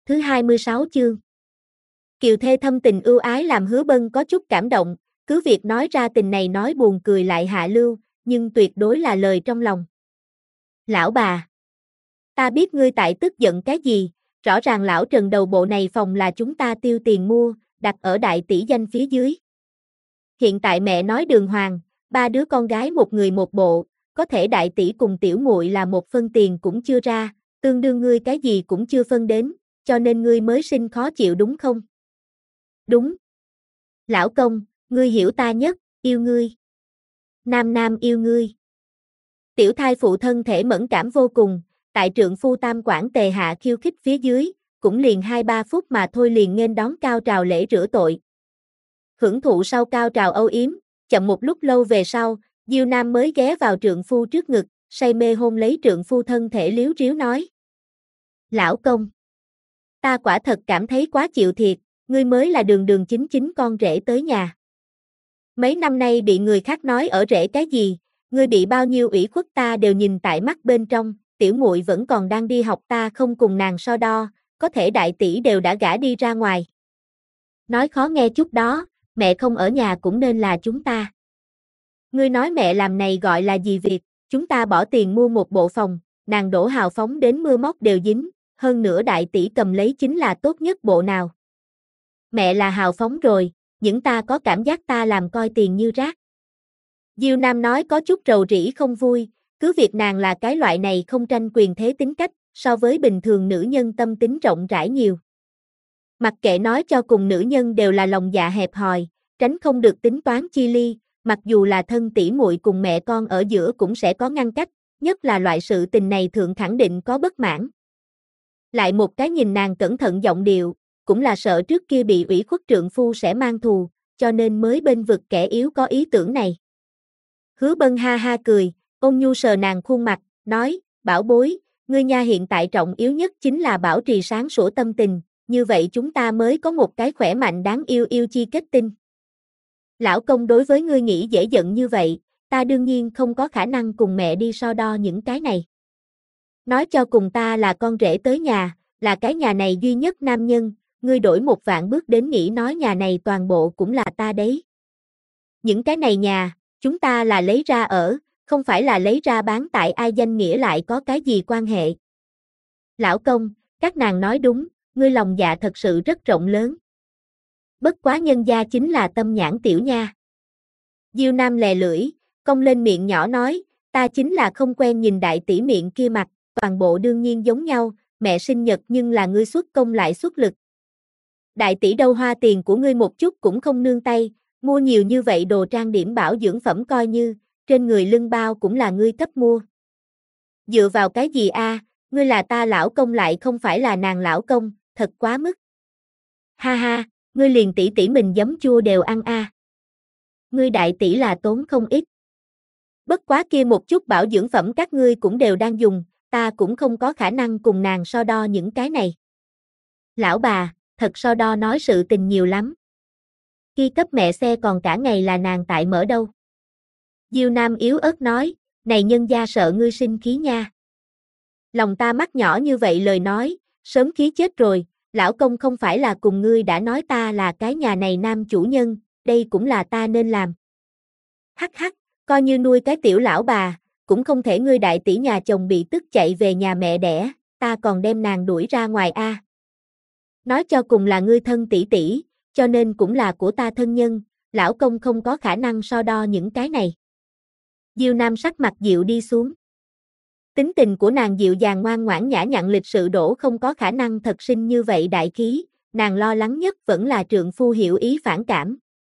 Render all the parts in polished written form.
Thứ 26 chương. Kiều thê thâm tình ưu ái làm Hứa Bân có chút cảm động, cứ việc nói ra tình này nói buồn cười lại hạ lưu, nhưng tuyệt đối là lời trong lòng. Lão bà, ta biết ngươi tại tức giận cái gì, rõ ràng lão Trần đầu bộ này phòng là chúng ta tiêu tiền mua, đặt ở đại tỷ danh phía dưới. Hiện tại mẹ nói đường hoàng, 3 đứa con gái một người một bộ, có thể đại tỷ cùng tiểu muội là một phân tiền cũng chưa ra, tương đương ngươi cái gì cũng chưa phân đến, cho nên ngươi mới sinh khó chịu đúng không? Đúng. Lão công, ngươi hiểu ta nhất, yêu ngươi. Nam Nam yêu ngươi. Tiểu thai phụ thân thể mẫn cảm vô cùng, tại trượng phu tam quản tề hạ khiêu khích phía dưới, cũng liền 2-3 phút mà thôi liền nghênh đón cao trào lễ rửa tội. Hưởng thụ sau cao trào âu yếm, chậm một lúc lâu về sau, Diêu Nam mới ghé vào trượng phu trước ngực, say mê hôn lấy trượng phu thân thể liếu riếu nói. Lão công, ta quả thật cảm thấy quá chịu thiệt, ngươi mới là đường đường chính chính con rể tới nhà. Mấy năm nay bị người khác nói ở rể cái gì, ngươi bị bao nhiêu ủy khuất ta đều nhìn tại mắt bên trong, tiểu muội vẫn còn đang đi học ta không cùng nàng so đo, có thể đại tỷ đều đã gả đi ra ngoài. Nói khó nghe chút đó, mẹ không ở nhà cũng nên là chúng ta. Ngươi nói mẹ làm này gọi là gì việc, chúng ta bỏ tiền mua một bộ phòng, nàng đổ hào phóng đến mưa móc đều dính, hơn nữa đại tỷ cầm lấy chính là tốt nhất bộ nào. Mẹ là hào phóng rồi, những ta có cảm giác ta làm coi tiền như rác. Diêu Nam nói có chút rầu rĩ không vui, cứ việc nàng là cái loại này không tranh quyền thế tính cách, so với bình thường nữ nhân tâm tính rộng rãi nhiều. Mặc kệ nói cho cùng nữ nhân đều là lòng dạ hẹp hòi, tránh không được tính toán chi ly, mặc dù là thân tỷ muội cùng mẹ con ở giữa cũng sẽ có ngăn cách, nhất là loại sự tình này thượng khẳng định có bất mãn. Lại một cái nhìn nàng cẩn thận giọng điệu, cũng là sợ trước kia bị ủy khuất trượng phu sẽ mang thù, cho nên mới bên vực kẻ yếu có ý tưởng này. Hứa Bân ha ha cười, ôn nhu sờ nàng khuôn mặt, nói, bảo bối, ngươi nha hiện tại trọng yếu nhất chính là bảo trì sáng sủa tâm tình, như vậy chúng ta mới có một cái khỏe mạnh đáng yêu yêu chi kết tinh. Lão công đối với ngươi nghĩ dễ giận như vậy, ta đương nhiên không có khả năng cùng mẹ đi so đo những cái này. Nói cho cùng ta là con rể tới nhà, là cái nhà này duy nhất nam nhân, ngươi đổi 1 vạn bước đến nghĩ nói nhà này toàn bộ cũng là ta đấy. Những cái này nhà, chúng ta là lấy ra ở, không phải là lấy ra bán tại ai danh nghĩa lại có cái gì quan hệ. Lão công, các nàng nói đúng, ngươi lòng dạ thật sự rất rộng lớn. Bất quá nhân gia chính là tâm nhãn tiểu nha. Diêu Nam lè lưỡi, cong lên miệng nhỏ nói, ta chính là không quen nhìn đại tỷ miệng kia mặt, toàn bộ đương nhiên giống nhau, mẹ sinh nhật nhưng là ngươi xuất công lại xuất lực. Đại tỷ đâu hoa tiền của ngươi một chút cũng không nương tay, mua nhiều như vậy đồ trang điểm bảo dưỡng phẩm coi như, trên người lưng bao cũng là ngươi cấp mua. Dựa vào cái gì a? Ngươi là ta lão công lại không phải là nàng lão công, thật quá mức. Ha ha, ngươi liền tỷ tỷ mình giấm chua đều ăn a. Ngươi đại tỷ là tốn không ít. Bất quá kia một chút bảo dưỡng phẩm các ngươi cũng đều đang dùng, ta cũng không có khả năng cùng nàng so đo những cái này. Lão bà, thật so đo nói sự tình nhiều lắm. Khi cấp mẹ xe còn cả ngày là nàng tại mở đâu. Diêu Nam yếu ớt nói, này nhân gia sợ ngươi sinh khí nha. Lòng ta mắt nhỏ như vậy lời nói, sớm khí chết rồi, lão công không phải là cùng ngươi đã nói ta là cái nhà này nam chủ nhân, đây cũng là ta nên làm. Hắc hắc, coi như nuôi cái tiểu lão bà, cũng không thể ngươi đại tỷ nhà chồng bị tức chạy về nhà mẹ đẻ, ta còn đem nàng đuổi ra ngoài a. Nói cho cùng là ngươi thân tỷ tỷ, cho nên cũng là của ta thân nhân, lão công không có khả năng so đo những cái này. Diêu Nam sắc mặt dịu đi xuống. Tính tình của nàng dịu dàng ngoan ngoãn nhã nhặn lịch sự đổ không có khả năng thật sinh như vậy đại khí, nàng lo lắng nhất vẫn là trượng phu hiểu ý phản cảm.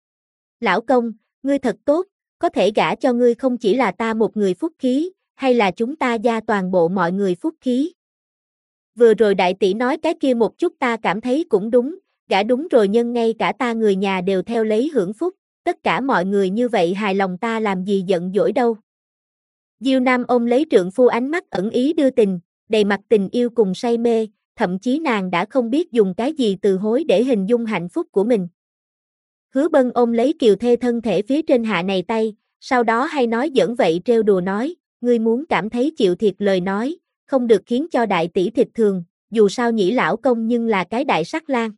Lão công, ngươi thật tốt, có thể gả cho ngươi không chỉ là ta một người phúc khí, hay là chúng ta gia toàn bộ mọi người phúc khí. Vừa rồi đại tỷ nói cái kia một chút ta cảm thấy cũng đúng, gả đúng rồi nhân ngay cả ta người nhà đều theo lấy hưởng phúc, tất cả mọi người như vậy hài lòng ta làm gì giận dỗi đâu. Diêu Nam ôm lấy trượng phu ánh mắt ẩn ý đưa tình, đầy mặt tình yêu cùng say mê, thậm chí nàng đã không biết dùng cái gì từ hối để hình dung hạnh phúc của mình. Hứa Bân ôm lấy Kiều thê thân thể phía trên hạ này tay, sau đó hay nói giỡn vậy trêu đùa nói, ngươi muốn cảm thấy chịu thiệt lời nói, không được khiến cho đại tỷ thịt thường, dù sao Nhĩ lão công nhưng là cái đại sắc lang.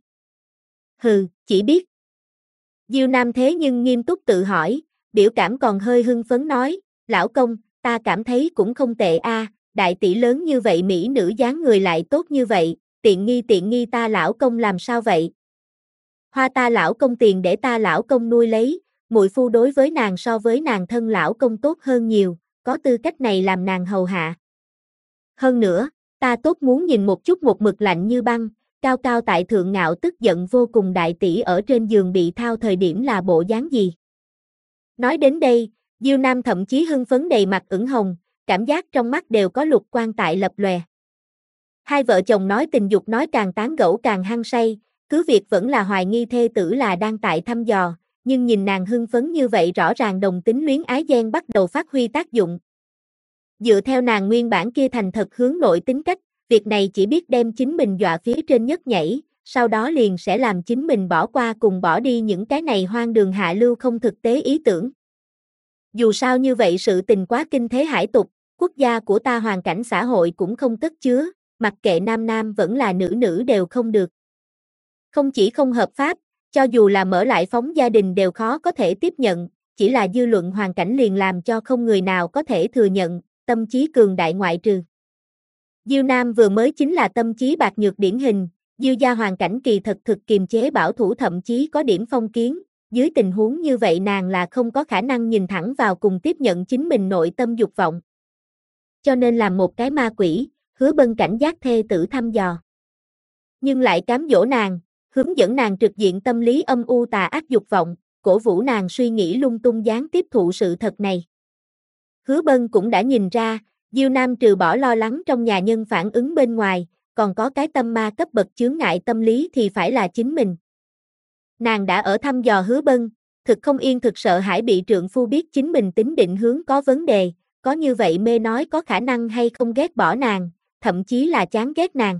Hừ, chỉ biết. Diêu Nam thế nhưng nghiêm túc tự hỏi, biểu cảm còn hơi hưng phấn nói, lão công, ta cảm thấy cũng không tệ a, đại tỷ lớn như vậy mỹ nữ dáng người lại tốt như vậy, tiện nghi ta lão công làm sao vậy? Hoa ta lão công tiền để ta lão công nuôi lấy, muội phu đối với nàng so với nàng thân lão công tốt hơn nhiều, có tư cách này làm nàng hầu hạ. Hơn nữa, ta tốt muốn nhìn một chút một mực lạnh như băng, cao cao tại thượng ngạo tức giận vô cùng đại tỷ ở trên giường bị thao thời điểm là bộ dáng gì. Nói đến đây, Diêu Nam thậm chí hưng phấn đầy mặt ửng hồng, cảm giác trong mắt đều có lục quang tại lập lòe. Hai vợ chồng nói tình dục nói càng tán gẫu càng hăng say, cứ việc vẫn là hoài nghi thê tử là đang tại thăm dò, nhưng nhìn nàng hưng phấn như vậy rõ ràng đồng tính luyến ái ghen bắt đầu phát huy tác dụng. Dựa theo nàng nguyên bản kia thành thật hướng nội tính cách, việc này chỉ biết đem chính mình dọa phía trên nhất nhảy, sau đó liền sẽ làm chính mình bỏ qua cùng bỏ đi những cái này hoang đường hạ lưu không thực tế ý tưởng. Dù sao như vậy sự tình quá kinh thế hải tục, quốc gia của ta hoàn cảnh xã hội cũng không cất chứa, mặc kệ nam nam vẫn là nữ nữ đều không được. Không chỉ không hợp pháp, cho dù là mở lại phóng gia đình đều khó có thể tiếp nhận, chỉ là dư luận hoàn cảnh liền làm cho không người nào có thể thừa nhận, tâm trí cường đại ngoại trừ. Diêu Nam vừa mới chính là tâm trí bạc nhược điển hình, Diêu gia hoàn cảnh kỳ thật thực kiềm chế bảo thủ thậm chí có điểm phong kiến, dưới tình huống như vậy nàng là không có khả năng nhìn thẳng vào cùng tiếp nhận chính mình nội tâm dục vọng. Cho nên làm một cái ma quỷ, Hứa Bân cảnh giác thê tử thăm dò. Nhưng lại cám dỗ nàng, hướng dẫn nàng trực diện tâm lý âm u tà ác dục vọng, cổ vũ nàng suy nghĩ lung tung gián tiếp thụ sự thật này. Hứa Bân cũng đã nhìn ra, Diêu Nam trừ bỏ lo lắng trong nhà nhân phản ứng bên ngoài, còn có cái tâm ma cấp bậc chướng ngại tâm lý thì phải là chính mình. Nàng đã ở thăm dò Hứa Bân, thực không yên thực sợ hãi bị trượng phu biết chính mình tính định hướng có vấn đề, có như vậy mê nói có khả năng hay không ghét bỏ nàng, thậm chí là chán ghét nàng.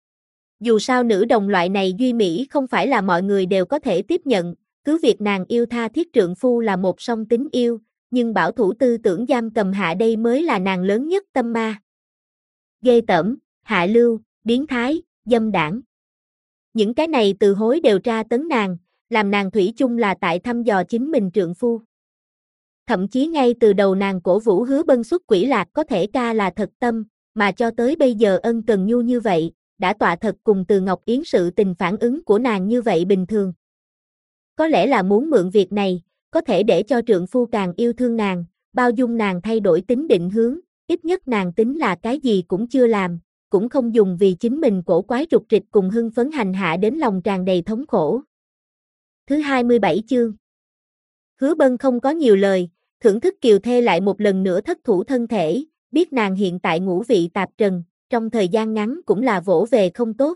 Dù sao nữ đồng loại này duy mỹ không phải là mọi người đều có thể tiếp nhận, cứ việc nàng yêu tha thiết trượng phu là một song tính yêu, nhưng bảo thủ tư tưởng giam cầm hạ đây mới là nàng lớn nhất tâm ma. Ghê tởm, hạ lưu, biến thái, dâm đảng. Những cái này từ hối đều tra tấn nàng, làm nàng thủy chung là tại thăm dò chính mình trượng phu. Thậm chí ngay từ đầu nàng cổ vũ Hứa Bân xuất quỷ lạc có thể ca là thật tâm, mà cho tới bây giờ ân cần nhu như vậy, đã tọa thật cùng Từ Ngọc Yến sự tình phản ứng của nàng như vậy bình thường. Có lẽ là muốn mượn việc này, có thể để cho trượng phu càng yêu thương nàng, bao dung nàng thay đổi tính định hướng, ít nhất nàng tính là cái gì cũng chưa làm, cũng không dùng vì chính mình cổ quái trục trịch cùng hưng phấn hành hạ đến lòng tràn đầy thống khổ. Thứ 27 chương. Hứa Bân không có nhiều lời, thưởng thức Kiều Thê lại một lần nữa thất thủ thân thể, biết nàng hiện tại ngũ vị tạp trần, trong thời gian ngắn cũng là vỗ về không tốt.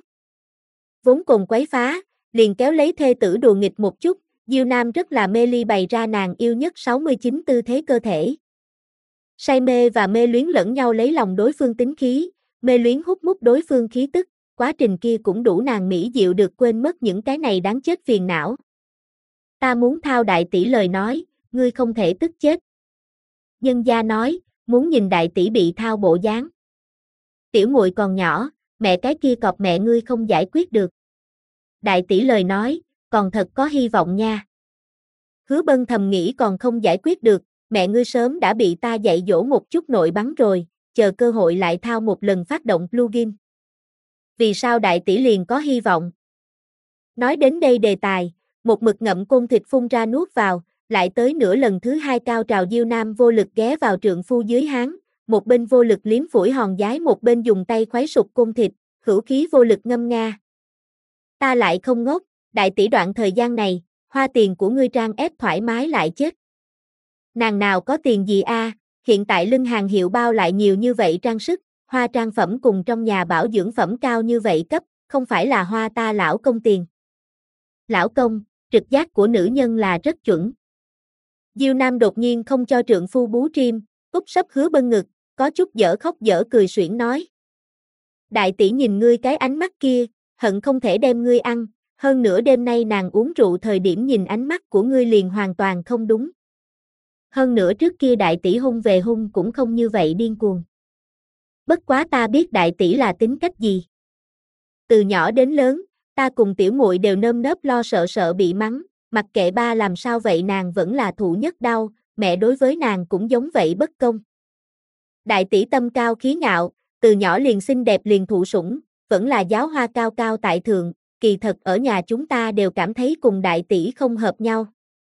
Vốn cùng quấy phá, liền kéo lấy thê tử đùa nghịch một chút, Diêu Nam rất là mê ly bày ra nàng yêu nhất 69 tư thế cơ thể. Say mê và mê luyến lẫn nhau lấy lòng đối phương tính khí, mê luyến hút mút đối phương khí tức, quá trình kia cũng đủ nàng mỹ diệu được quên mất những cái này đáng chết phiền não. Ta muốn thao đại tỷ lời nói, ngươi không thể tức chết. Nhân gia nói, muốn nhìn đại tỷ bị thao bộ dáng. Tiểu muội còn nhỏ, mẹ cái kia cọp mẹ ngươi không giải quyết được. Đại tỷ lời nói, còn thật có hy vọng nha. Hứa Bân thầm nghĩ còn không giải quyết được, mẹ ngươi sớm đã bị ta dạy dỗ một chút nội bắn rồi, chờ cơ hội lại thao một lần phát động plugin. Vì sao đại tỷ liền có hy vọng? Nói đến đây đề tài, một mực ngậm côn thịt phun ra nuốt vào, lại tới nửa lần thứ hai cao trào Diêu Nam vô lực ghé vào trượng phu dưới háng, một bên vô lực liếm phủi hòn giái một bên dùng tay khoái sụp côn thịt, hữu khí vô lực ngâm nga. Ta lại không ngốc, đại tỷ đoạn thời gian này, hoa tiền của ngươi trang ép thoải mái lại chết. Nàng nào có tiền gì a, hiện tại lưng hàng hiệu bao lại nhiều như vậy trang sức, hoa trang phẩm cùng trong nhà bảo dưỡng phẩm cao như vậy cấp, không phải là hoa ta lão công tiền. Lão công, trực giác của nữ nhân là rất chuẩn. Diêu Nam đột nhiên không cho trượng phu bú trim, úp sấp Hứa Bân ngực, có chút dở khóc dở cười suyễn nói. Đại tỷ nhìn ngươi cái ánh mắt kia, hận không thể đem ngươi ăn, hơn nữa đêm nay nàng uống rượu thời điểm nhìn ánh mắt của ngươi liền hoàn toàn không đúng. Hơn nữa trước kia đại tỷ hung về hung cũng không như vậy điên cuồng. Bất quá ta biết đại tỷ là tính cách gì. từ nhỏ đến lớn, ta cùng tiểu muội đều nơm nớp lo sợ sợ bị mắng, mặc kệ ba làm sao vậy nàng vẫn là thụ nhất đau, mẹ đối với nàng cũng giống vậy bất công. Đại tỷ tâm cao khí ngạo, từ nhỏ liền xinh đẹp liền thụ sủng, vẫn là giáo hoa cao cao tại thượng, kỳ thật ở nhà chúng ta đều cảm thấy cùng đại tỷ không hợp nhau.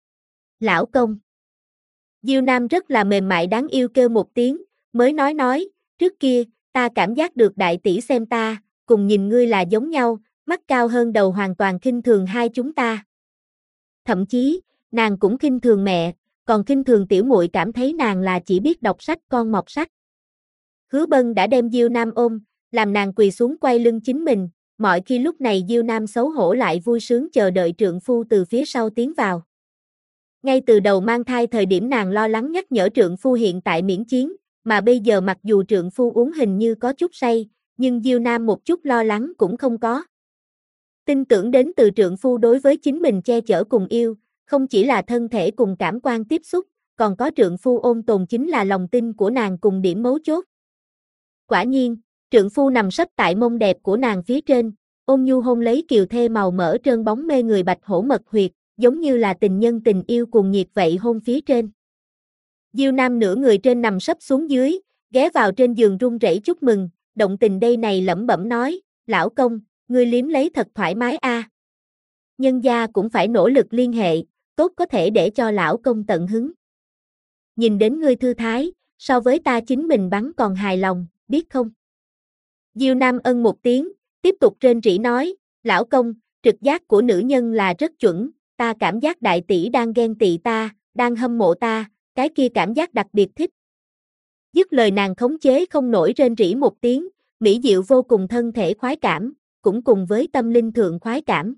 Lão công. Diêu Nam rất là mềm mại đáng yêu kêu một tiếng, mới nói, trước kia, ta cảm giác được đại tỷ xem ta, cùng nhìn ngươi là giống nhau, mắt cao hơn đầu hoàn toàn khinh thường hai chúng ta. Thậm chí, nàng cũng khinh thường mẹ, còn khinh thường tiểu muội cảm thấy nàng là chỉ biết đọc sách con mọt sách. Hứa Bân đã đem Diêu Nam ôm, làm nàng quỳ xuống quay lưng chính mình, mọi khi lúc này Diêu Nam xấu hổ lại vui sướng chờ đợi trượng phu từ phía sau tiến vào. Ngay từ đầu mang thai thời điểm nàng lo lắng nhắc nhở trượng phu hiện tại miễn chiến, mà bây giờ mặc dù trượng phu uống hình như có chút say, nhưng Diêu Nam một chút lo lắng cũng không có. Tin tưởng đến từ trượng phu đối với chính mình che chở cùng yêu, không chỉ là thân thể cùng cảm quan tiếp xúc, còn có trượng phu ôn tồn chính là lòng tin của nàng cùng điểm mấu chốt. Quả nhiên, trượng phu nằm sấp tại mông đẹp của nàng phía trên, ôn nhu hôn lấy kiều thê màu mỡ trơn bóng mê người bạch hổ mật huyệt, giống như là tình nhân tình yêu cuồng nhiệt vậy hôn phía trên. Diêu Nam nửa người trên nằm sấp xuống dưới, ghé vào trên giường run rẩy chúc mừng, động tình đây này lẩm bẩm nói, lão công, ngươi liếm lấy thật thoải mái a. Nhân gia cũng phải nỗ lực liên hệ, tốt có thể để cho lão công tận hứng. Nhìn đến ngươi thư thái, so với ta chính mình bắn còn hài lòng, biết không? Diêu Nam ân một tiếng, tiếp tục rên rỉ nói, lão công, trực giác của nữ nhân là rất chuẩn, ta cảm giác đại tỷ đang ghen tị ta, đang hâm mộ ta, cái kia cảm giác đặc biệt thích. Dứt lời nàng khống chế không nổi rên rỉ một tiếng, mỹ diệu vô cùng thân thể khoái cảm, cũng cùng với tâm linh thượng khoái cảm.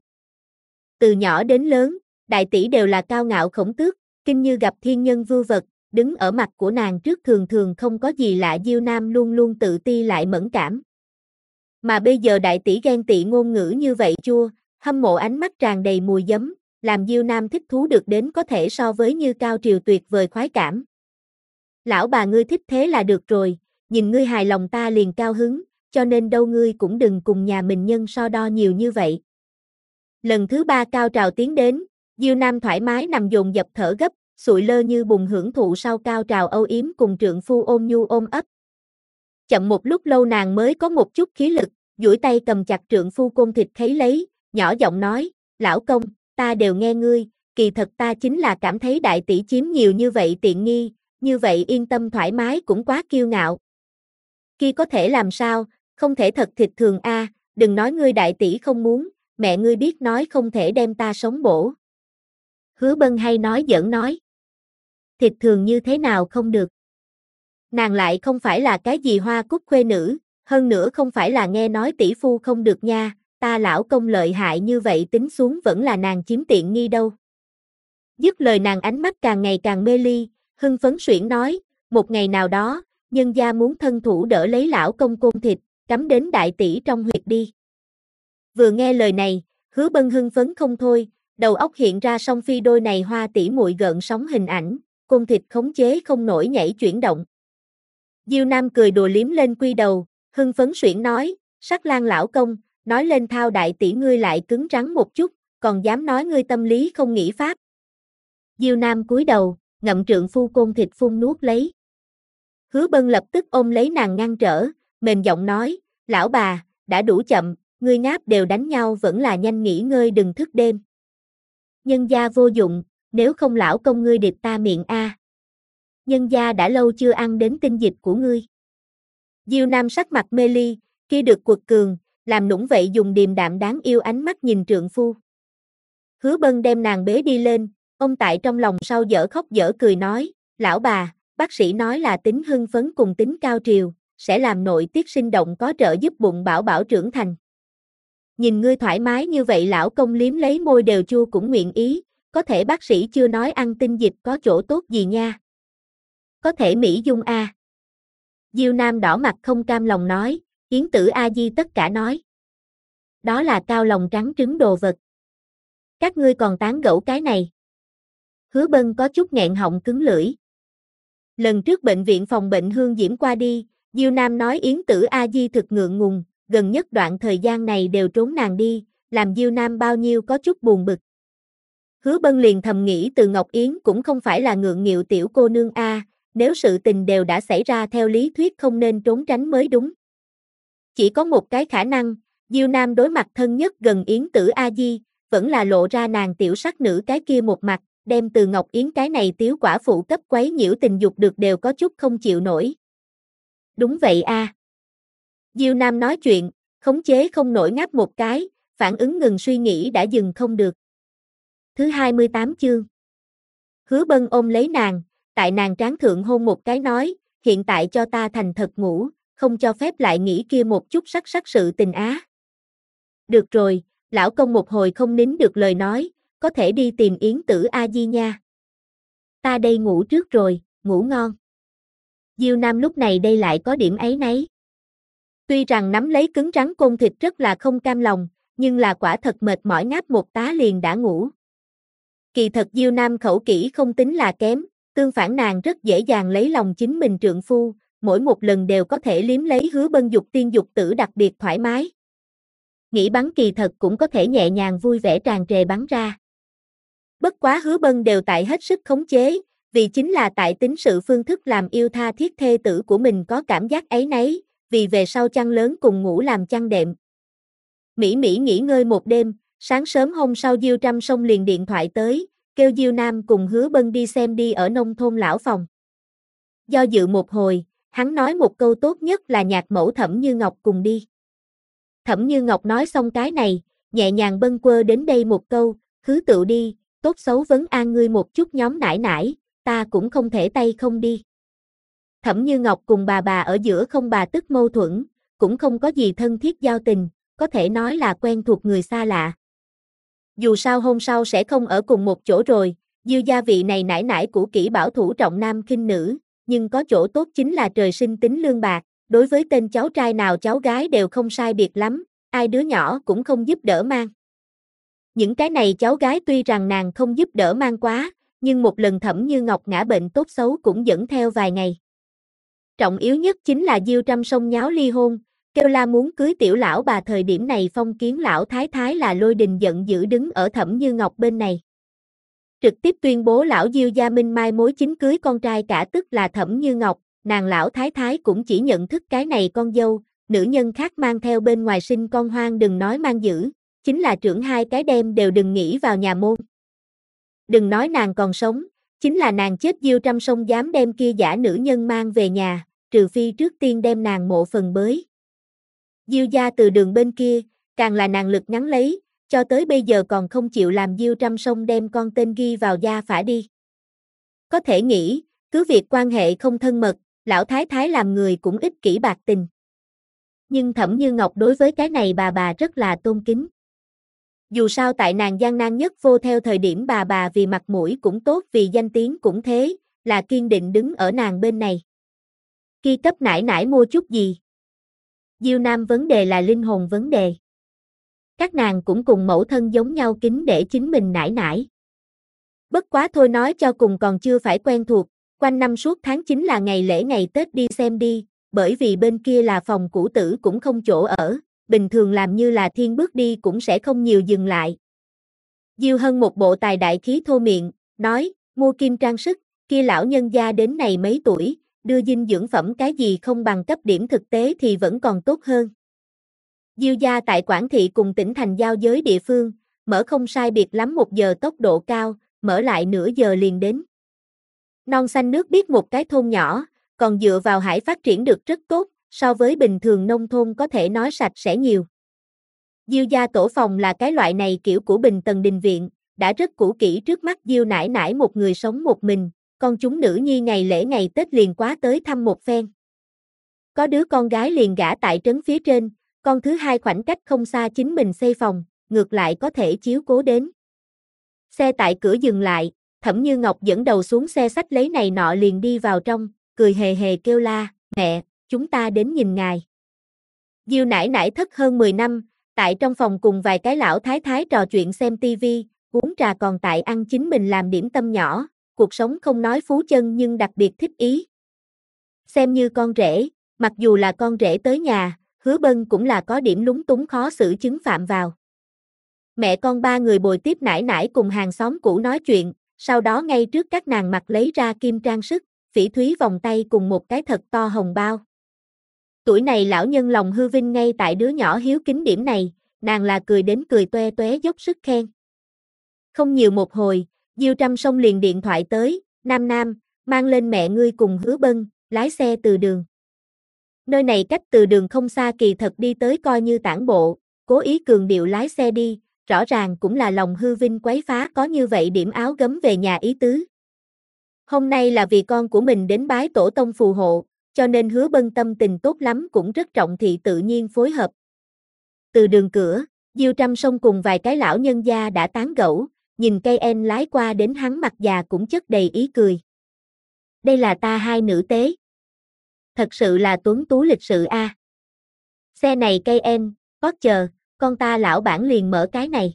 Từ nhỏ đến lớn, đại tỷ đều là cao ngạo khổng tước, kinh như gặp thiên nhân vưu vật, đứng ở mặt của nàng trước thường thường không có gì lạ Diêu Nam luôn luôn tự ti lại mẫn cảm. Mà bây giờ đại tỷ ghen tị ngôn ngữ như vậy chua, hâm mộ ánh mắt tràn đầy mùi giấm, làm Diêu Nam thích thú được đến có thể so với như cao triều tuyệt vời khoái cảm. Lão bà ngươi thích thế là được rồi, nhìn ngươi hài lòng ta liền cao hứng, cho nên đâu ngươi cũng đừng cùng nhà mình nhân so đo nhiều như vậy. Lần thứ 3 cao trào tiến đến, Diêu Nam thoải mái nằm dồn dập thở gấp, sụi lơ như bùng hưởng thụ sau cao trào âu yếm cùng trượng phu ôm nhu ôm ấp. Chậm một lúc lâu nàng mới có một chút khí lực, duỗi tay cầm chặt trượng phu côn thịt khấy lấy, nhỏ giọng nói, lão công, ta đều nghe ngươi, kỳ thật ta chính là cảm thấy đại tỷ chiếm nhiều như vậy tiện nghi, như vậy yên tâm thoải mái cũng quá kiêu ngạo. Kia có thể làm sao, không thể thật thịt thường a, đừng nói ngươi đại tỷ không muốn, mẹ ngươi biết nói không thể đem ta sống bổ. Hứa Bân hay nói giỡn nói. Thịt thường như thế nào không được. Nàng lại không phải là cái gì hoa cúc khuê nữ, hơn nữa không phải là nghe nói tỷ phu không được nha, ta lão công lợi hại như vậy tính xuống vẫn là nàng chiếm tiện nghi đâu. Dứt lời nàng ánh mắt càng ngày càng mê ly, hưng phấn suyễn nói, một ngày nào đó, nhân gia muốn thân thủ đỡ lấy lão công côn thịt, cắm đến đại tỷ trong huyệt đi. Vừa nghe lời này, Hứa Bân hưng phấn không thôi, đầu óc hiện ra song phi đôi này hoa tỷ muội gợn sóng hình ảnh, côn thịt khống chế không nổi nhảy chuyển động. Diêu Nam cười đùa liếm lên quy đầu, hưng phấn suyễn nói, sắc lang lão công, nói lên thao đại tỷ ngươi lại cứng rắn một chút, còn dám nói ngươi tâm lý không nghĩ pháp. Diêu Nam cúi đầu, ngậm trượng phu côn thịt phun nuốt lấy. Hứa Bân lập tức ôm lấy nàng ngăn trở, mềm giọng nói, lão bà, đã đủ chậm, ngươi ngáp đều đánh nhau vẫn là nhanh nghỉ ngơi đừng thức đêm. Nhân gia vô dụng, nếu không lão công ngươi điệp ta miệng a. Nhân gia đã lâu chưa ăn đến tinh dịch của ngươi. Diêu Nam sắc mặt mê ly, kia được quật cường, làm nũng vậy dùng điềm đạm đáng yêu ánh mắt nhìn trượng phu. Hứa Bân đem nàng bế đi lên, ông tại trong lòng sau dở khóc dở cười nói, lão bà, bác sĩ nói là tính hưng phấn cùng tính cao triều, sẽ làm nội tiết sinh động có trợ giúp bụng bảo bảo trưởng thành. Nhìn ngươi thoải mái như vậy lão công liếm lấy môi đều chua cũng nguyện ý, có thể bác sĩ chưa nói ăn tinh dịch có chỗ tốt gì nha. Có thể mỹ dung a. Diêu Nam đỏ mặt không cam lòng nói, Yến Tử A Di tất cả nói. Đó là cao lòng trắng trứng đồ vật. Các ngươi còn tán gẫu cái này. Hứa Bân có chút nghẹn họng cứng lưỡi. Lần trước bệnh viện phòng bệnh hương diễm qua đi, Diêu Nam nói Yến Tử A Di thực ngượng ngùng, gần nhất đoạn thời gian này đều trốn nàng đi, làm Diêu Nam bao nhiêu có chút buồn bực. Hứa Bân liền thầm nghĩ Từ Ngọc Yến cũng không phải là ngượng nghịu tiểu cô nương a, nếu sự tình đều đã xảy ra theo lý thuyết không nên trốn tránh mới đúng. Chỉ có một cái khả năng, Diêu Nam đối mặt thân nhất gần Yến Tử A Di, vẫn là lộ ra nàng tiểu sắc nữ cái kia một mặt, đem Từ Ngọc Yến cái này tiếu quả phụ cấp quấy nhiễu tình dục được đều có chút không chịu nổi. Đúng vậy a. Diêu Nam nói chuyện, khống chế không nổi ngáp một cái, phản ứng ngừng suy nghĩ đã dừng không được. Thứ 28 chương. Hứa Bân ôm lấy nàng, tại nàng trán thượng hôn một cái nói, hiện tại cho ta thành thật ngủ, không cho phép lại nghĩ kia một chút sắc sắc sự tình á. Được rồi, lão công một hồi không nín được lời nói, có thể đi tìm Yến Tử A Di nha. Ta đây ngủ trước rồi, ngủ ngon. Diêu Nam lúc này đây lại có điểm ấy nấy. Tuy rằng nắm lấy cứng rắn côn thịt rất là không cam lòng, nhưng là quả thật mệt mỏi ngáp một tá liền đã ngủ. Kỳ thật Diêu Nam khẩu kỹ không tính là kém, tương phản nàng rất dễ dàng lấy lòng chính mình trượng phu, mỗi một lần đều có thể liếm lấy Hứa Bân dục tiên dục tử đặc biệt thoải mái. Nghĩ bắn kỳ thật cũng có thể nhẹ nhàng vui vẻ tràn trề bắn ra. Bất quá Hứa Bân đều tại hết sức khống chế, vì chính là tại tính sự phương thức làm yêu tha thiết thê tử của mình có cảm giác ấy nấy, vì về sau chăn lớn cùng ngủ làm chăn đệm. Mỹ Mỹ nghỉ ngơi một đêm, sáng sớm hôm sau Diêu Trâm Sông liền điện thoại tới, kêu Diêu Nam cùng Hứa Bân đi xem đi ở nông thôn lão phòng. Do dự một hồi, hắn nói một câu tốt nhất là nhạc mẫu Thẩm Như Ngọc cùng đi. Thẩm Như Ngọc nói xong cái này, nhẹ nhàng bâng quơ đến đây một câu, Hứa tựu đi, tốt xấu vấn an ngươi một chút nhóm nải nải, ta cũng không thể tay không đi. Thẩm Như Ngọc cùng bà ở giữa không bà tức mâu thuẫn, cũng không có gì thân thiết giao tình, có thể nói là quen thuộc người xa lạ. Dù sao hôm sau sẽ không ở cùng một chỗ rồi, Diêu gia vị này nải nải cũ kỹ bảo thủ trọng nam khinh nữ, nhưng có chỗ tốt chính là trời sinh tính lương bạc, đối với tên cháu trai nào cháu gái đều không sai biệt lắm, ai đứa nhỏ cũng không giúp đỡ mang. Những cái này cháu gái tuy rằng nàng không giúp đỡ mang quá, nhưng một lần Thẩm Như Ngọc ngã bệnh tốt xấu cũng dẫn theo vài ngày. Trọng yếu nhất chính là Diêu Trâm Sông nháo ly hôn, kêu la muốn cưới tiểu lão bà thời điểm này phong kiến lão thái thái là lôi đình giận dữ đứng ở Thẩm Như Ngọc bên này. Trực tiếp tuyên bố lão Diêu gia minh mai mối chính cưới con trai cả tức là Thẩm Như Ngọc, nàng lão thái thái cũng chỉ nhận thức cái này con dâu, nữ nhân khác mang theo bên ngoài sinh con hoang đừng nói mang giữ, chính là trưởng hai cái đem đều đừng nghĩ vào nhà môn. Đừng nói nàng còn sống, chính là nàng chết Diêu Trâm Sông dám đem kia giả nữ nhân mang về nhà, trừ phi trước tiên đem nàng mộ phần bới. Diêu gia từ đường bên kia, càng là nàng lực ngắn lấy, cho tới bây giờ còn không chịu làm Diêu Trâm Sông đem con tên ghi vào gia phả đi. Có thể nghĩ, cứ việc quan hệ không thân mật, lão thái thái làm người cũng ích kỷ bạc tình. Nhưng Thẩm Như Ngọc đối với cái này bà rất là tôn kính. Dù sao tại nàng gian nan nhất vô theo thời điểm bà vì mặt mũi cũng tốt vì danh tiếng cũng thế, là kiên định đứng ở nàng bên này. Kia cấp nải nải mua chút gì? Diêu Nam vấn đề là linh hồn vấn đề. Các nàng cũng cùng mẫu thân giống nhau kính để chính mình nải nải. Bất quá thôi nói cho cùng còn chưa phải quen thuộc, quanh năm suốt tháng chính là ngày lễ ngày Tết đi xem đi, bởi vì bên kia là phòng cũ tử cũng không chỗ ở, bình thường làm như là thiên bước đi cũng sẽ không nhiều dừng lại. Diêu Hân một bộ tài đại khí thô miệng, nói, mua kim trang sức, kia lão nhân gia đến này mấy tuổi, đưa dinh dưỡng phẩm cái gì không bằng cấp điểm thực tế thì vẫn còn tốt hơn. Diêu gia tại Quảng Thị cùng tỉnh thành giao giới địa phương, mở không sai biệt lắm 1 giờ tốc độ cao, mở lại nửa giờ liền đến. Non xanh nước biếc một cái thôn nhỏ, còn dựa vào hải phát triển được rất tốt, so với bình thường nông thôn có thể nói sạch sẽ nhiều. Diêu gia tổ phòng là cái loại này kiểu của bình tầng đình viện, đã rất cũ kỹ trước mắt Diêu nải nải một người sống một mình, con chúng nữ nhi ngày lễ ngày Tết liền quá tới thăm một phen. Có đứa con gái liền gả tại trấn phía trên, con thứ hai khoảnh cách không xa chính mình xây phòng, ngược lại có thể chiếu cố đến. Xe tại cửa dừng lại, Thẩm Như Ngọc dẫn đầu xuống xe xách lấy này nọ liền đi vào trong, cười hề hề kêu la, mẹ, chúng ta đến nhìn ngài. Diêu nải nải thất hơn 10 năm, tại trong phòng cùng vài cái lão thái thái trò chuyện xem tivi, uống trà còn tại ăn chính mình làm điểm tâm nhỏ, cuộc sống không nói phú chân nhưng đặc biệt thích ý. Xem như con rể, mặc dù là con rể tới nhà, Hứa Bân cũng là có điểm lúng túng khó xử chứng phạm vào. Mẹ con ba người bồi tiếp nải nải cùng hàng xóm cũ nói chuyện, sau đó ngay trước các nàng mặt lấy ra kim trang sức, phỉ thúy vòng tay cùng một cái thật to hồng bao. Tuổi này lão nhân lòng hư vinh ngay tại đứa nhỏ hiếu kính điểm này, nàng là cười đến cười toe toé dốc sức khen. Không nhiều một hồi, Diêu Trăm Sông liền điện thoại tới, Nam Nam, mang lên mẹ ngươi cùng Hứa Bân, lái xe từ đường. Nơi này cách từ đường không xa, kỳ thật đi tới coi như tản bộ, cố ý cường điệu lái xe đi, rõ ràng cũng là lòng hư vinh quấy phá có như vậy điểm áo gấm về nhà ý tứ. Hôm nay là vì con của mình đến bái tổ tông phù hộ, cho nên Hứa Bân tâm tình tốt lắm cũng rất trọng thị tự nhiên phối hợp. Từ đường cửa, Diêu Trăm Sông cùng vài cái lão nhân gia đã tán gẫu, nhìn cây en lái qua đến hắn mặt già cũng chất đầy ý cười. Đây là ta hai nữ tế. Thật sự là tuấn tú lịch sự a. Xe này cây en, Porsche, con ta lão bản liền mở cái này.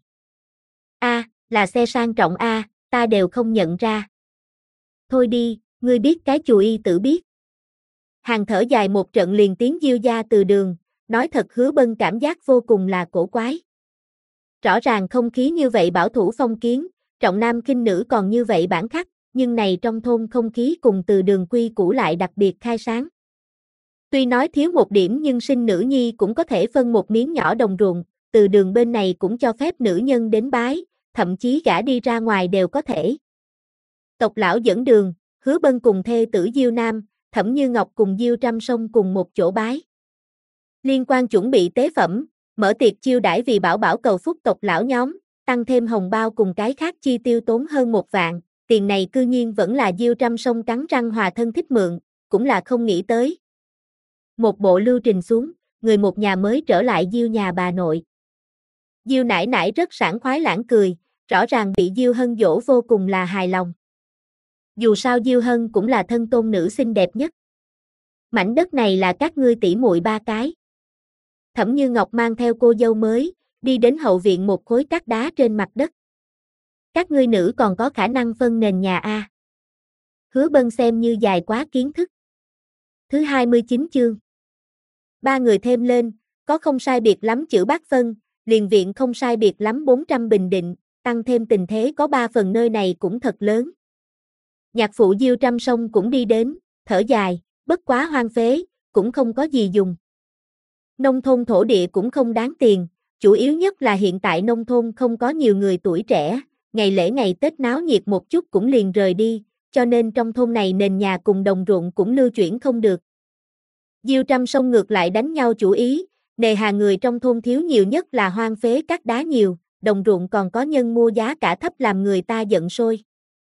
A, là xe sang trọng a, ta đều không nhận ra. Thôi đi, ngươi biết cái chù y tử biết. Hàng thở dài một trận liền tiến Diêu gia từ đường, nói thật Hứa Bân cảm giác vô cùng là cổ quái. Rõ ràng không khí như vậy bảo thủ phong kiến, trọng nam khinh nữ còn như vậy bản khắc, nhưng này trong thôn không khí cùng từ đường quy củ lại đặc biệt khai sáng. Tuy nói thiếu một điểm nhưng sinh nữ nhi cũng có thể phân một miếng nhỏ đồng ruộng, từ đường bên này cũng cho phép nữ nhân đến bái, thậm chí gả đi ra ngoài đều có thể. Tộc lão dẫn đường, Hứa Bân cùng thê tử Diêu Nam, Thẩm Như Ngọc cùng Diêu Trăm Sông cùng một chỗ bái. Liên quan chuẩn bị tế phẩm, mở tiệc chiêu đãi vì bảo bảo cầu phúc tộc lão nhóm, tăng thêm hồng bao cùng cái khác chi tiêu tốn hơn 1 vạn, tiền này cư nhiên vẫn là Diêu Trăm Sông cắn răng hòa thân thích mượn, cũng là không nghĩ tới. Một bộ lưu trình xuống, người một nhà mới trở lại Diêu nhà bà nội. Diêu nải nải rất sảng khoái lãng cười, rõ ràng bị Diêu Hân dỗ vô cùng là hài lòng. Dù sao Diêu Hân cũng là thân tôn nữ xinh đẹp nhất. Mảnh đất này là các ngươi tỷ muội 3 cái. Thẩm Như Ngọc mang theo cô dâu mới, đi đến hậu viện một khối cát đá trên mặt đất. Các ngươi nữ còn có khả năng phân nền nhà a. Hứa Bân xem như dài quá kiến thức. Thứ 29 chương. 3 người thêm lên, có không sai biệt lắm chữ bát phân, liền viện không sai biệt lắm 400 bình định, tăng thêm tình thế có 3 phần nơi này cũng thật lớn. Nhạc phụ Diêu Trăm Sông cũng đi đến, thở dài, bất quá hoang phế, cũng không có gì dùng. Nông thôn thổ địa cũng không đáng tiền, chủ yếu nhất là hiện tại nông thôn không có nhiều người tuổi trẻ, ngày lễ ngày Tết náo nhiệt một chút cũng liền rời đi, cho nên trong thôn này nền nhà cùng đồng ruộng cũng lưu chuyển không được. Diêu Trăm Sông ngược lại đánh nhau chủ ý, nề hà người trong thôn thiếu nhiều nhất là hoang phế cát đá nhiều, đồng ruộng còn có nhân mua giá cả thấp làm người ta giận sôi.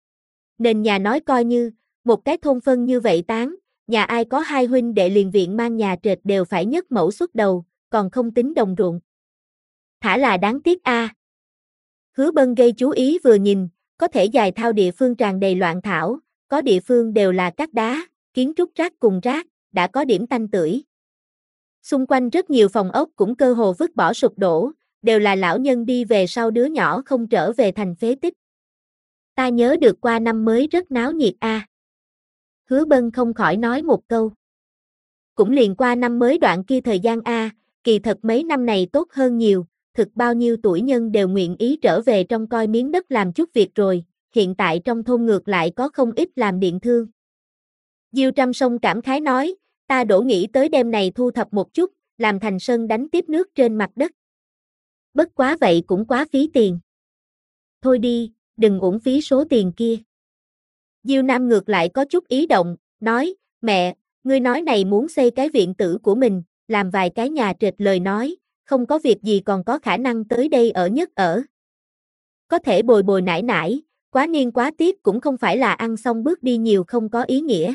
Nền nhà nói coi như, một cái thôn phân như vậy tán, nhà ai có 2 huynh đệ liền viện mang nhà trệt đều phải nhất mẫu xuất đầu, còn không tính đồng ruộng. Thả là đáng tiếc a. Hứa Bân gây chú ý vừa nhìn, có thể dài thao địa phương tràn đầy loạn thảo, có địa phương đều là cát đá, kiến trúc rác cùng rác, đã có điểm tanh tưởi. Xung quanh rất nhiều phòng ốc cũng cơ hồ vứt bỏ sụp đổ, đều là lão nhân đi về sau đứa nhỏ không trở về thành phế tích. Ta nhớ được qua năm mới rất náo nhiệt a. Hứa Bân không khỏi nói một câu. Cũng liền qua năm mới đoạn kia thời gian a, kỳ thật mấy năm này tốt hơn nhiều, thực bao nhiêu tuổi nhân đều nguyện ý trở về trong coi miếng đất làm chút việc rồi, hiện tại trong thôn ngược lại có không ít làm điện thương. Diêu Trăm Sông cảm khái nói, ta đổ nghĩ tới đêm này thu thập một chút, làm thành sân đánh tiếp nước trên mặt đất. Bất quá vậy cũng quá phí tiền. Thôi đi, đừng uổng phí số tiền kia. Diêu Nam ngược lại có chút ý động, nói, mẹ, ngươi nói này muốn xây cái viện tử của mình, làm vài cái nhà trệt lời nói, không có việc gì còn có khả năng tới đây ở nhất ở. Có thể bồi bồi nải nải, quá niên quá tiết cũng không phải là ăn xong bước đi nhiều không có ý nghĩa.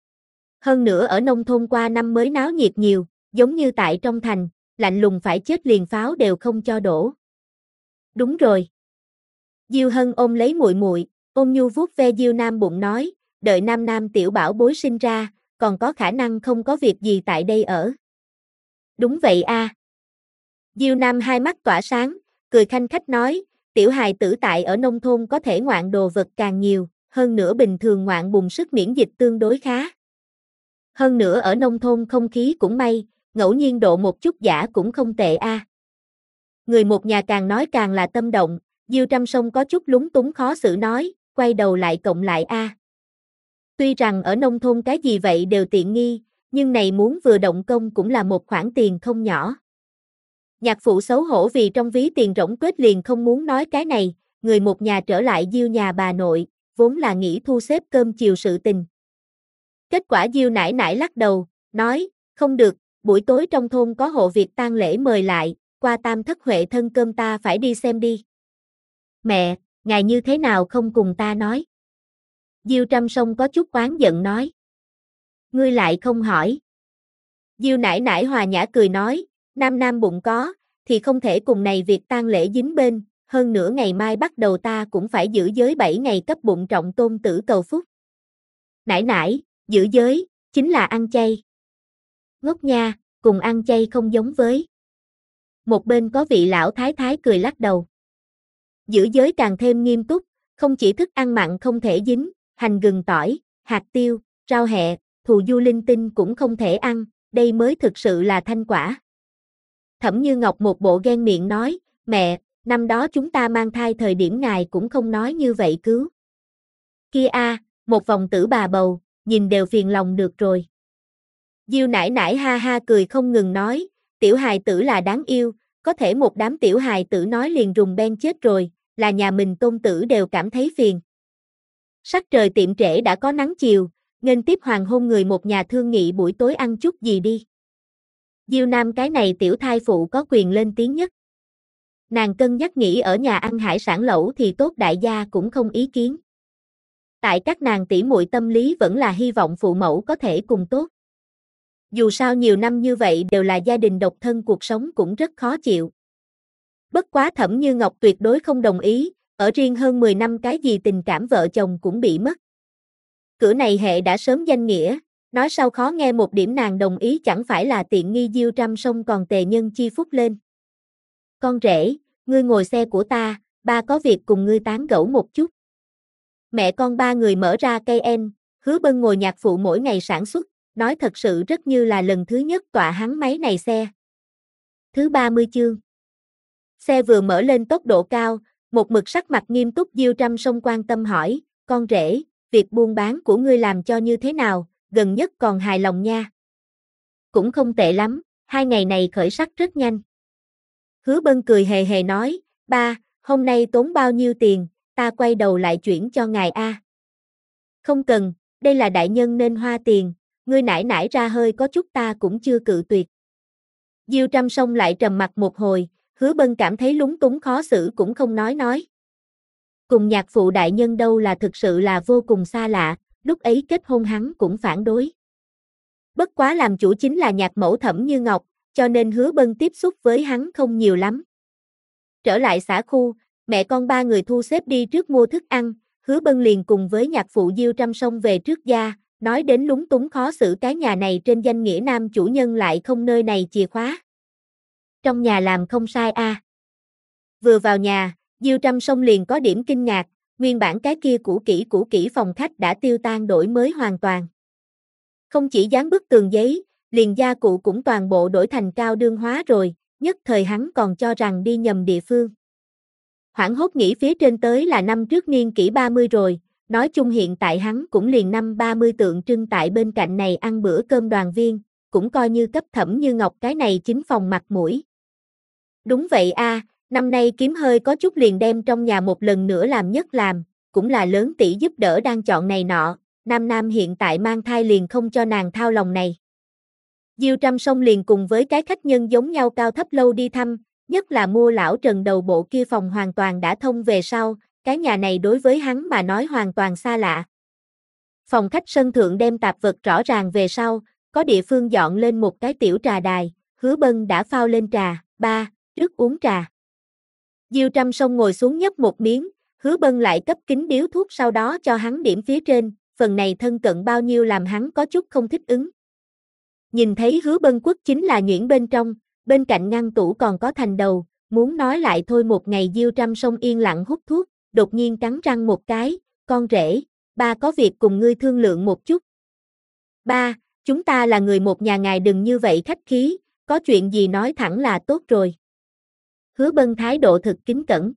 Hơn nữa ở nông thôn qua năm mới náo nhiệt nhiều, giống như tại trong thành, lạnh lùng phải chết liền pháo đều không cho đổ. Đúng rồi. Diêu Hân ôm lấy muội muội, ôm nhu vuốt ve Diêu Nam bụng nói, đợi Nam Nam tiểu bảo bối sinh ra, còn có khả năng không có việc gì tại đây ở. Đúng vậy a. Diêu Nam hai mắt tỏa sáng, cười khanh khách nói, tiểu hài tử tại ở nông thôn có thể ngoạn đồ vật càng nhiều, hơn nữa bình thường ngoạn bùng sức miễn dịch tương đối khá. Hơn nữa ở nông thôn không khí cũng may, ngẫu nhiên độ một chút giả cũng không tệ a. Người một nhà càng nói càng là tâm động, Diêu Trăm Sông có chút lúng túng khó xử nói, quay đầu lại cộng lại a. Tuy rằng ở nông thôn cái gì vậy đều tiện nghi, nhưng này muốn vừa động công cũng là một khoản tiền không nhỏ. Nhạc phụ xấu hổ vì trong ví tiền rỗng tuếch liền không muốn nói cái này, người một nhà trở lại Diêu nhà bà nội, vốn là nghĩ thu xếp cơm chiều sự tình. Kết quả Diêu nải nải lắc đầu, nói, không được, buổi tối trong thôn có hộ việc tang lễ mời lại, qua tam thất huệ thân cơm ta phải đi xem đi. Mẹ, ngài như thế nào không cùng ta nói? Diêu Trăm Sông có chút oán giận nói. Ngươi lại không hỏi. Diêu nải nải hòa nhã cười nói, nam nam bụng có, thì không thể cùng này việc tang lễ dính bên, hơn nữa ngày mai bắt đầu ta cũng phải giữ giới 7 ngày cấp bụng trọng tôn tử cầu phúc. Nải nải, giữ giới, chính là ăn chay. Ngốc nha, cùng ăn chay không giống với. Một bên có vị lão thái thái cười lắc đầu. Giữ giới càng thêm nghiêm túc, không chỉ thức ăn mặn không thể dính, hành gừng tỏi, hạt tiêu, rau hẹ, thù du linh tinh cũng không thể ăn, đây mới thực sự là thanh quả. Thẩm Như Ngọc một bộ ghen miệng nói, mẹ, năm đó chúng ta mang thai thời điểm ngài cũng không nói như vậy cứu. Kia a, một vòng tử bà bầu, nhìn đều phiền lòng được rồi. Diêu nải nải ha ha cười không ngừng nói, tiểu hài tử là đáng yêu, có thể một đám tiểu hài tử nói liền rùng ben chết rồi, là nhà mình tôn tử đều cảm thấy phiền. Sắc trời tiệm trễ đã có nắng chiều, nghênh tiếp hoàng hôn người một nhà thương nghị buổi tối ăn chút gì đi. Diêu Nam cái này tiểu thai phụ có quyền lên tiếng nhất. Nàng cân nhắc nghĩ ở nhà ăn hải sản lẩu thì tốt, đại gia cũng không ý kiến. Tại các nàng tỷ muội tâm lý vẫn là hy vọng phụ mẫu có thể cùng tốt. Dù sao nhiều năm như vậy đều là gia đình độc thân, cuộc sống cũng rất khó chịu. Bất quá Thẩm Như Ngọc tuyệt đối không đồng ý, ở riêng hơn 10 năm cái gì tình cảm vợ chồng cũng bị mất. Cửa này hệ đã sớm danh nghĩa, nói sau khó nghe một điểm nàng đồng ý chẳng phải là tiện nghi Diêu Trăm Sông còn tề nhân chi phúc lên. Con rể, ngươi ngồi xe của ta, ba có việc cùng ngươi tán gẫu một chút. Mẹ con ba người mở ra cây en, Hứa Bân ngồi nhạc phụ mỗi ngày sản xuất, nói thật sự rất như là lần thứ nhất tọa hắn máy này xe. Thứ 30 chương. Xe vừa mở lên tốc độ cao, một mực sắc mặt nghiêm túc Diêu Trăm Sông quan tâm hỏi, con rể, việc buôn bán của ngươi làm cho như thế nào, gần nhất còn hài lòng nha. Cũng không tệ lắm, 2 ngày này khởi sắc rất nhanh. Hứa Bân cười hề hề nói, ba, hôm nay tốn bao nhiêu tiền, ta quay đầu lại chuyển cho ngài a. Không cần, đây là đại nhân nên hoa tiền, ngươi nải nải ra hơi có chút ta cũng chưa cự tuyệt. Diêu Trăm Sông lại trầm mặt một hồi, Hứa Bân cảm thấy lúng túng khó xử cũng không nói. Cùng nhạc phụ đại nhân đâu là thực sự là vô cùng xa lạ, lúc ấy kết hôn hắn cũng phản đối. Bất quá làm chủ chính là nhạc mẫu Thẩm Như Ngọc, cho nên Hứa Bân tiếp xúc với hắn không nhiều lắm. Trở lại xã khu, mẹ con ba người thu xếp đi trước mua thức ăn, Hứa Bân liền cùng với nhạc phụ Diêu Trăm Sông về trước gia, nói đến lúng túng khó xử cái nhà này trên danh nghĩa nam chủ nhân lại không nơi này chìa khóa. Trong nhà làm không sai a. Vừa vào nhà, Diêu Trăm Sông liền có điểm kinh ngạc, nguyên bản cái kia cũ kỹ phòng khách đã tiêu tan đổi mới hoàn toàn. Không chỉ dán bức tường giấy, liền gia cụ cũng toàn bộ đổi thành cao đương hóa rồi, nhất thời hắn còn cho rằng đi nhầm địa phương. Hoảng hốt nghĩ phía trên tới là năm trước niên kỷ 30 rồi, nói chung hiện tại hắn cũng liền năm 30 tượng trưng tại bên cạnh này ăn bữa cơm đoàn viên, cũng coi như cấp Thẩm Như Ngọc cái này chính phòng mặt mũi. Đúng vậy a, năm nay kiếm hơi có chút liền đem trong nhà một lần nữa làm nhất làm, cũng là lớn tỷ giúp đỡ đang chọn này nọ, nam hiện tại mang thai liền không cho nàng thao lòng này. Diêu Trăm Sông liền cùng với cái khách nhân giống nhau cao thấp lâu đi thăm, nhất là mua lão Trần đầu bộ kia phòng hoàn toàn đã thông về sau, cái nhà này đối với hắn mà nói hoàn toàn xa lạ. Phòng khách sân thượng đem tạp vật rõ ràng về sau, có địa phương dọn lên một cái tiểu trà đài, Hứa Bân đã phao lên trà, ba, trước uống trà. Diêu Trăm Sông ngồi xuống nhấp một miếng, Hứa Bân lại cấp kính điếu thuốc sau đó cho hắn điểm phía trên, phần này thân cận bao nhiêu làm hắn có chút không thích ứng. Nhìn thấy Hứa Bân quất chính là nhuyễn bên trong, bên cạnh ngăn tủ còn có thành đầu, muốn nói lại thôi một ngày Diêu Trăm Sông yên lặng hút thuốc, đột nhiên cắn răng một cái, con rể, ba có việc cùng ngươi thương lượng một chút. Ba, chúng ta là người một nhà ngài đừng như vậy khách khí, có chuyện gì nói thẳng là tốt rồi. Hứa Bân thái độ thực kính cẩn.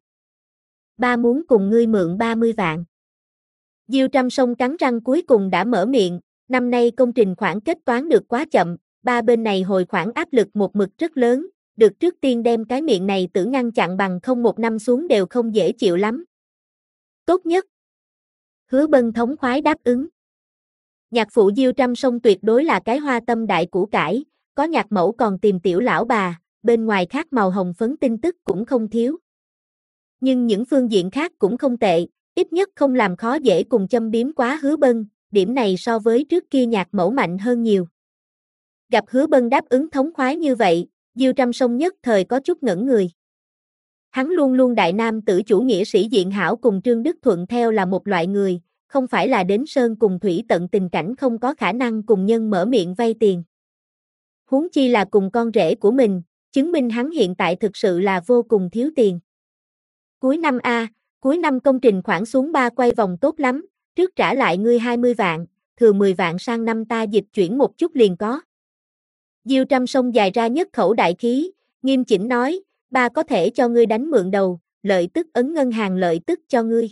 Ba muốn cùng ngươi mượn 30 vạn. Diêu Trăm Sông cắn răng cuối cùng đã mở miệng, năm nay công trình khoản kết toán được quá chậm, ba bên này hồi khoản áp lực một mực rất lớn, được trước tiên đem cái miệng này tử ngăn chặn bằng không một năm xuống đều không dễ chịu lắm. Tốt nhất. Hứa Bân thống khoái đáp ứng. Nhạc phụ Diêu Trăm Sông tuyệt đối là cái hoa tâm đại củ cải, có nhạc mẫu còn tìm tiểu lão bà, bên ngoài khác màu hồng phấn tin tức cũng không thiếu. Nhưng những phương diện khác cũng không tệ, ít nhất không làm khó dễ cùng châm biếm quá Hứa Bân, điểm này so với trước kia nhạc mẫu mạnh hơn nhiều. Gặp Hứa Bân đáp ứng thống khoái như vậy, Diêu Trăm Sông nhất thời có chút ngẩn người. Hắn luôn luôn đại nam tử chủ nghĩa sĩ diện hảo cùng Trương Đức Thuận theo là một loại người, không phải là đến sơn cùng thủy tận tình cảnh không có khả năng cùng nhân mở miệng vay tiền. Huống chi là cùng con rể của mình, chứng minh hắn hiện tại thực sự là vô cùng thiếu tiền. Cuối năm cuối năm công trình khoản xuống 3 quay vòng tốt lắm, trước trả lại ngươi 20 vạn, thừa 10 vạn sang năm ta dịch chuyển một chút liền có. Diêu Trăm Sông dài ra nhất khẩu đại khí, nghiêm chỉnh nói, ba có thể cho ngươi đánh mượn đầu, lợi tức ấn ngân hàng lợi tức cho ngươi.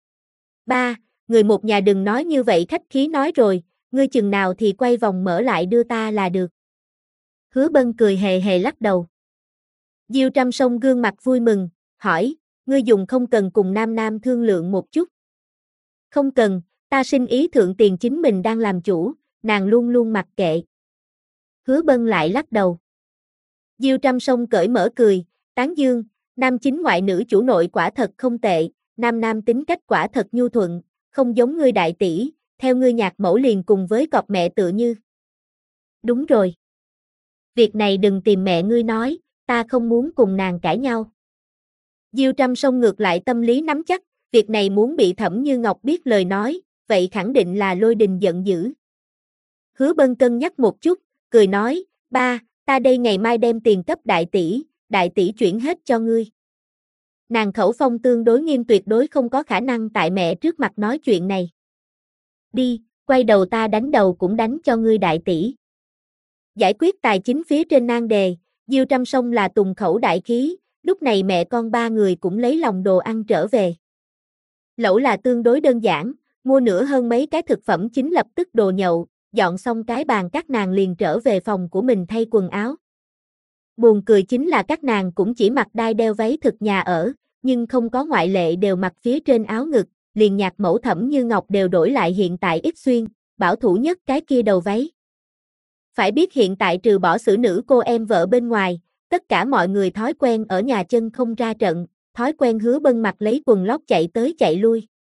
Ba, người một nhà đừng nói như vậy khách khí nói rồi, ngươi chừng nào thì quay vòng mở lại đưa ta là được. Hứa Bân cười hề hề lắc đầu. Diêu Trăm Sông gương mặt vui mừng, hỏi, ngươi dùng không cần cùng Nam Nam thương lượng một chút. Không cần, ta xin ý thượng tiền chính mình đang làm chủ, nàng luôn luôn mặc kệ. Hứa Bân lại lắc đầu. Diêu Trăm Sông cởi mở cười, tán dương, nam chính ngoại nữ chủ nội quả thật không tệ, nam nam tính cách quả thật nhu thuận, không giống ngươi đại tỷ, theo ngươi nhạc mẫu liền cùng với cọp mẹ tựa như. Đúng rồi. Việc này đừng tìm mẹ ngươi nói, ta không muốn cùng nàng cãi nhau. Diêu Trăm Sông ngược lại tâm lý nắm chắc, việc này muốn bị Thẩm Như Ngọc biết lời nói, vậy khẳng định là lôi đình giận dữ. Hứa Bân cân nhắc một chút, cười nói, ba, ta đây ngày mai đem tiền cấp đại tỷ chuyển hết cho ngươi. Nàng khẩu phong tương đối nghiêm tuyệt đối không có khả năng tại mẹ trước mặt nói chuyện này. Đi, quay đầu ta đánh đầu cũng đánh cho ngươi đại tỷ. Giải quyết tài chính phía trên nan đề, Diêu Trăm Sông là tùng khẩu đại khí, lúc này mẹ con ba người cũng lấy lòng đồ ăn trở về. Lẩu là tương đối đơn giản, mua nửa hơn mấy cái thực phẩm chính lập tức đồ nhậu, dọn xong cái bàn các nàng liền trở về phòng của mình thay quần áo. Buồn cười chính là các nàng cũng chỉ mặc đai đeo váy thực nhà ở, nhưng không có ngoại lệ đều mặc phía trên áo ngực, liền nhạc mẫu Thẩm Như Ngọc đều đổi lại hiện tại ít xuyên, bảo thủ nhất cái kia đầu váy. Phải biết hiện tại trừ bỏ xử nữ cô em vợ bên ngoài, tất cả mọi người thói quen ở nhà chân không ra trận, thói quen Hứa Bân mặc lấy quần lót chạy tới chạy lui.